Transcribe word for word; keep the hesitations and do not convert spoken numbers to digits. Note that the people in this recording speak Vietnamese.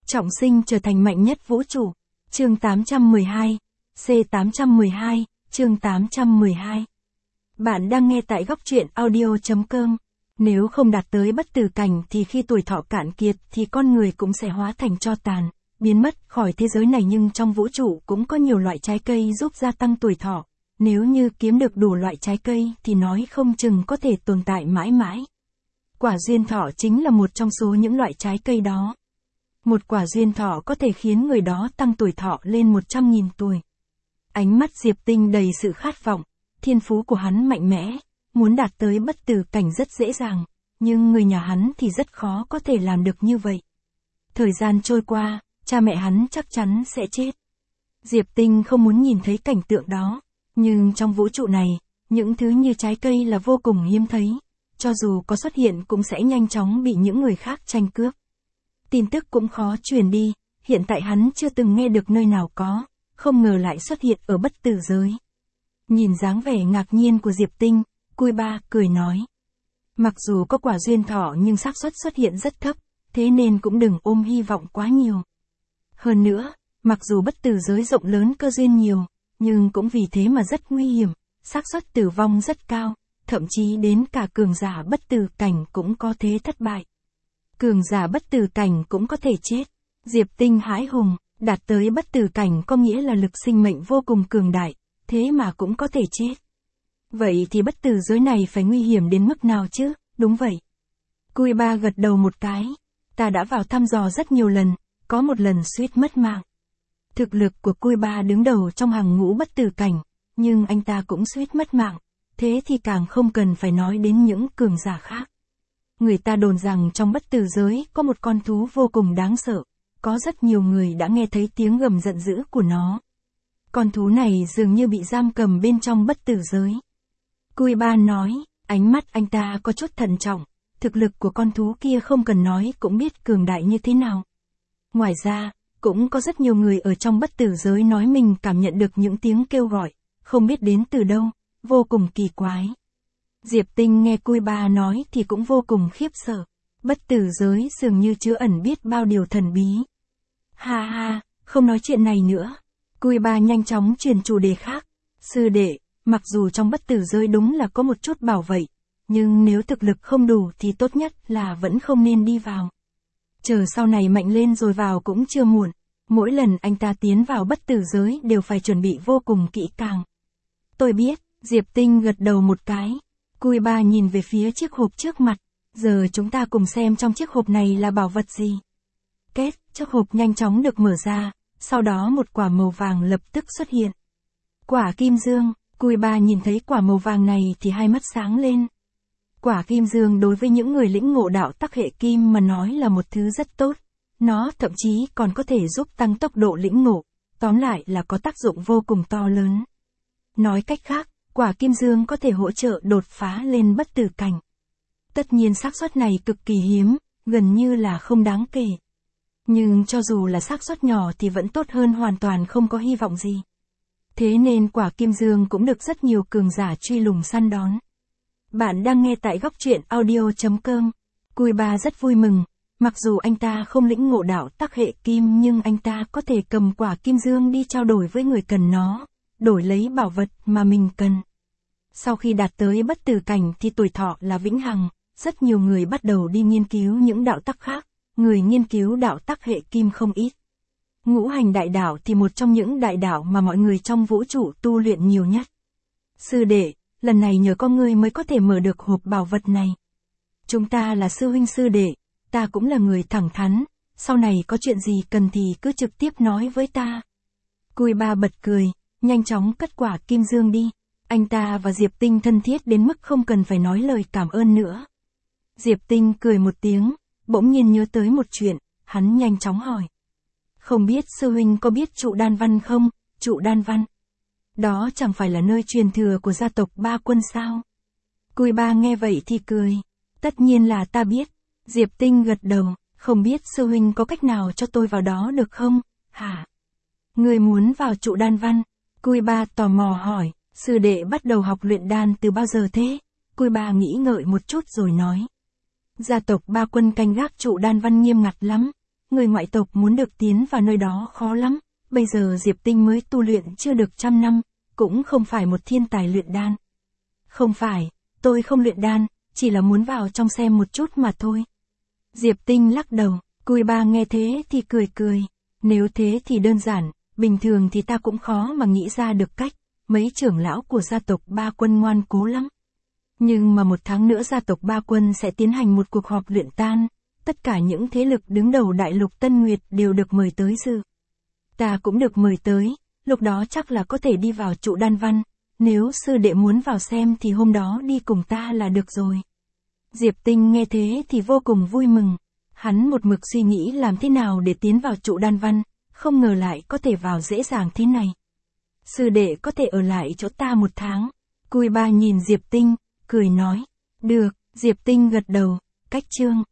Trọng sinh trở thành mạnh nhất vũ trụ. Chương tám trăm mười hai. C tám trăm mười hai, chương tám trăm mười hai. Bạn đang nghe tại góc truyện audio chấm com. Nếu không đạt tới bất tử cảnh thì khi tuổi thọ cạn kiệt thì con người cũng sẽ hóa thành tro tàn, biến mất khỏi thế giới này, nhưng trong vũ trụ cũng có nhiều loại trái cây giúp gia tăng tuổi thọ. Nếu như kiếm được đủ loại trái cây thì nói không chừng có thể tồn tại mãi mãi. Quả duyên thọ chính là một trong số những loại trái cây đó. Một quả duyên thọ có thể khiến người đó tăng tuổi thọ lên một trăm nghìn tuổi. Ánh mắt Diệp Tinh đầy sự khát vọng, thiên phú của hắn mạnh mẽ, muốn đạt tới bất tử cảnh rất dễ dàng, nhưng người nhà hắn thì rất khó có thể làm được như vậy. Thời gian trôi qua, cha mẹ hắn chắc chắn sẽ chết. Diệp Tinh không muốn nhìn thấy cảnh tượng đó, nhưng trong vũ trụ này, những thứ như trái cây là vô cùng hiếm thấy, cho dù có xuất hiện cũng sẽ nhanh chóng bị những người khác tranh cướp. Tin tức cũng khó truyền đi, hiện tại hắn chưa từng nghe được nơi nào có, không ngờ lại xuất hiện ở bất tử giới. Nhìn dáng vẻ ngạc nhiên của Diệp Tinh, Cui Ba cười nói. Mặc dù có quả duyên thọ nhưng xác suất xuất hiện rất thấp, thế nên cũng đừng ôm hy vọng quá nhiều. Hơn nữa, mặc dù bất tử giới rộng lớn cơ duyên nhiều, nhưng cũng vì thế mà rất nguy hiểm, xác suất tử vong rất cao, thậm chí đến cả cường giả bất tử cảnh cũng có thế thất bại. Cường giả bất tử cảnh cũng có thể chết. Diệp Tinh hãi hùng, đạt tới bất tử cảnh có nghĩa là lực sinh mệnh vô cùng cường đại, thế mà cũng có thể chết. Vậy thì bất tử giới này phải nguy hiểm đến mức nào chứ? Đúng vậy. Cui Ba gật đầu một cái. Ta đã vào thăm dò rất nhiều lần, có một lần suýt mất mạng. Thực lực của Cui Ba đứng đầu trong hàng ngũ bất tử cảnh, nhưng anh ta cũng suýt mất mạng, thế thì càng không cần phải nói đến những cường giả khác. Người ta đồn rằng trong bất tử giới có một con thú vô cùng đáng sợ, có rất nhiều người đã nghe thấy tiếng gầm giận dữ của nó. Con thú này dường như bị giam cầm bên trong bất tử giới. Cui Ba nói, ánh mắt anh ta có chút thận trọng, thực lực của con thú kia không cần nói cũng biết cường đại như thế nào. Ngoài ra, cũng có rất nhiều người ở trong bất tử giới nói mình cảm nhận được những tiếng kêu gọi, không biết đến từ đâu, vô cùng kỳ quái. Diệp Tinh nghe Cui Ba nói thì cũng vô cùng khiếp sợ. Bất tử giới dường như chứa ẩn biết bao điều thần bí. Ha ha, không nói chuyện này nữa. Cui Ba nhanh chóng chuyển chủ đề khác. Sư đệ, mặc dù trong bất tử giới đúng là có một chút bảo vệ, nhưng nếu thực lực không đủ thì tốt nhất là vẫn không nên đi vào. Chờ sau này mạnh lên rồi vào cũng chưa muộn. Mỗi lần anh ta tiến vào bất tử giới đều phải chuẩn bị vô cùng kỹ càng. Tôi biết, Diệp Tinh gật đầu một cái. Cui Ba nhìn về phía chiếc hộp trước mặt. Giờ chúng ta cùng xem trong chiếc hộp này là bảo vật gì. Kết, chiếc hộp nhanh chóng được mở ra, sau đó một quả màu vàng lập tức xuất hiện. Quả kim dương, Cui Ba nhìn thấy quả màu vàng này thì hai mắt sáng lên. Quả kim dương đối với những người lĩnh ngộ đạo tắc hệ kim mà nói là một thứ rất tốt. Nó thậm chí còn có thể giúp tăng tốc độ lĩnh ngộ, tóm lại là có tác dụng vô cùng to lớn. Nói cách khác, quả kim dương có thể hỗ trợ đột phá lên bất tử cảnh. Tất nhiên xác suất này cực kỳ hiếm, gần như là không đáng kể. Nhưng cho dù là xác suất nhỏ thì vẫn tốt hơn hoàn toàn không có hy vọng gì. Thế nên quả kim dương cũng được rất nhiều cường giả truy lùng săn đón. Bạn đang nghe tại góc truyện audio chấm com. Cui Ba rất vui mừng, mặc dù anh ta không lĩnh ngộ đạo tắc hệ kim nhưng anh ta có thể cầm quả kim dương đi trao đổi với người cần nó, đổi lấy bảo vật mà mình cần. Sau khi đạt tới bất tử cảnh thì tuổi thọ là vĩnh hằng, rất nhiều người bắt đầu đi nghiên cứu những đạo tắc khác, người nghiên cứu đạo tắc hệ kim không ít. Ngũ hành đại đạo thì một trong những đại đạo mà mọi người trong vũ trụ tu luyện nhiều nhất. Sư đệ, lần này nhờ có ngươi mới có thể mở được hộp bảo vật này. Chúng ta là sư huynh sư đệ, ta cũng là người thẳng thắn, sau này có chuyện gì cần thì cứ trực tiếp nói với ta. Cui Ba bật cười, nhanh chóng cất quả kim dương đi. Anh ta và Diệp Tinh thân thiết đến mức không cần phải nói lời cảm ơn nữa. Diệp Tinh cười một tiếng, bỗng nhiên nhớ tới một chuyện, hắn nhanh chóng hỏi. Không biết sư huynh có biết trụ đan văn không? Trụ đan văn. Đó chẳng phải là nơi truyền thừa của gia tộc Ba Quân sao? Cui Ba nghe vậy thì cười. Tất nhiên là ta biết. Diệp Tinh gật đầu, không biết sư huynh có cách nào cho tôi vào đó được không? Hả? Người muốn vào trụ đan văn? Cui Ba tò mò hỏi. Sư đệ bắt đầu học luyện đan từ bao giờ thế? Cui Ba nghĩ ngợi một chút rồi nói. Gia tộc Ba Quân canh gác trụ đan văn nghiêm ngặt lắm. người ngoại tộc muốn được tiến vào nơi đó khó lắm, bây giờ Diệp Tinh mới tu luyện chưa được trăm năm, cũng không phải một thiên tài luyện đan. Không phải, tôi không luyện đan, chỉ là muốn vào trong xem một chút mà thôi. Diệp Tinh lắc đầu, Cui Ba nghe thế thì cười cười, nếu thế thì đơn giản, bình thường thì ta cũng khó mà nghĩ ra được cách, mấy trưởng lão của gia tộc Ba Quân ngoan cố lắm. Nhưng mà một tháng nữa gia tộc Ba Quân sẽ tiến hành một cuộc họp luyện đan, tất cả những thế lực đứng đầu đại lục Tân Nguyệt đều được mời tới dự. Ta cũng được mời tới, lúc đó chắc là có thể đi vào trụ đan văn, nếu sư đệ muốn vào xem thì hôm đó đi cùng ta là được rồi. Diệp Tinh nghe thế thì vô cùng vui mừng, hắn một mực suy nghĩ làm thế nào để tiến vào trụ đan văn, không ngờ lại có thể vào dễ dàng thế này. Sư đệ có thể ở lại chỗ ta một tháng. Cui Ba nhìn Diệp Tinh, cười nói, được, Diệp Tinh gật đầu, cách chương.